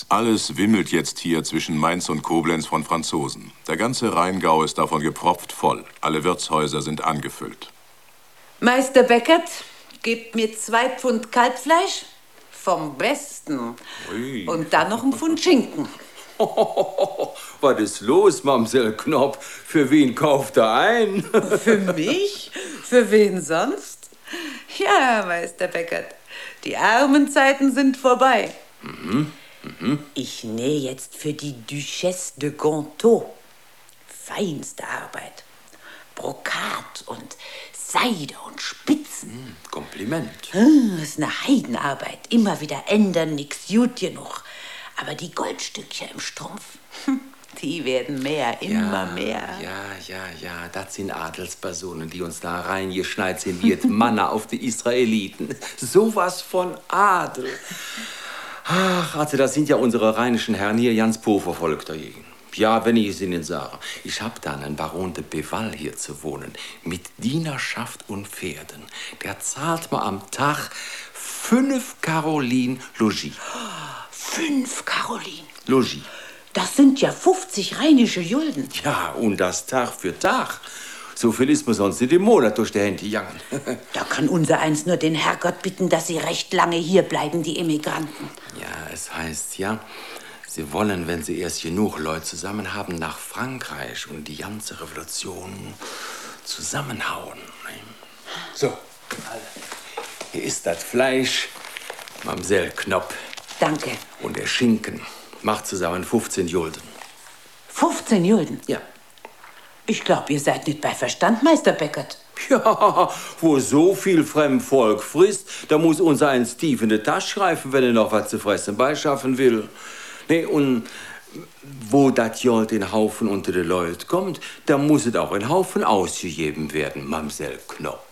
Alles wimmelt jetzt hier zwischen Mainz und Koblenz von Franzosen. Der ganze Rheingau ist davon gepropft voll. Alle Wirtshäuser sind angefüllt. Meister Beckert, gebt mir 2 Pfund Kalbfleisch vom Besten. Ui. Und dann noch ein Pfund Schinken. Was ist los, Mamsell Knopp? Für wen kauft er ein? Für mich? Für wen sonst? Ja, Meister Beckert, die armen Zeiten sind vorbei. Ich nähe jetzt für die Duchesse de Gontaut. Feinste Arbeit. Brokat und Seide und Spitzen. Kompliment. Das ist eine Heidenarbeit. Immer wieder ändern, nix gut genug. Aber die Goldstückchen im Strumpf, die werden mehr, immer mehr. Ja, das sind Adelspersonen, die uns da reingeschneit sind wie Manna auf die Israeliten. Sowas von Adel. Ach, also das sind ja unsere rheinischen Herren hier ganz po-verfolgt dagegen. Ja, wenn ich es Ihnen sage. Ich hab da einen Baron de Beval hier zu wohnen. Mit Dienerschaft und Pferden. Der zahlt mir am Tag 5 Karolin Logis. 5 Karolin. Logis. Das sind ja 50 rheinische Gulden. Ja, und das Tag für Tag. So viel ist mir sonst nicht im Monat durch die Hände gegangen. Da kann unsereins nur den Herrgott bitten, dass sie recht lange hier bleiben, die Emigranten. Ja, es heißt ja, sie wollen, wenn sie erst genug Leute zusammen haben, nach Frankreich und die ganze Revolution zusammenhauen. So, hier ist das Fleisch, Mamsell Knopp. Danke. Und der Schinken macht zusammen 15 Gulden. 15 Gulden? Ja. Ich glaube, ihr seid nicht bei Verstand, Meister Beckert. Ja, wo so viel Fremdvolk frisst, da muss unser eins tief in die Tasche greifen, wenn er noch was zu fressen beischaffen will. Nee, und wo das Gold in Haufen unter die Leute kommt, da muss es auch in Haufen ausgegeben werden, Mamsell Knopp.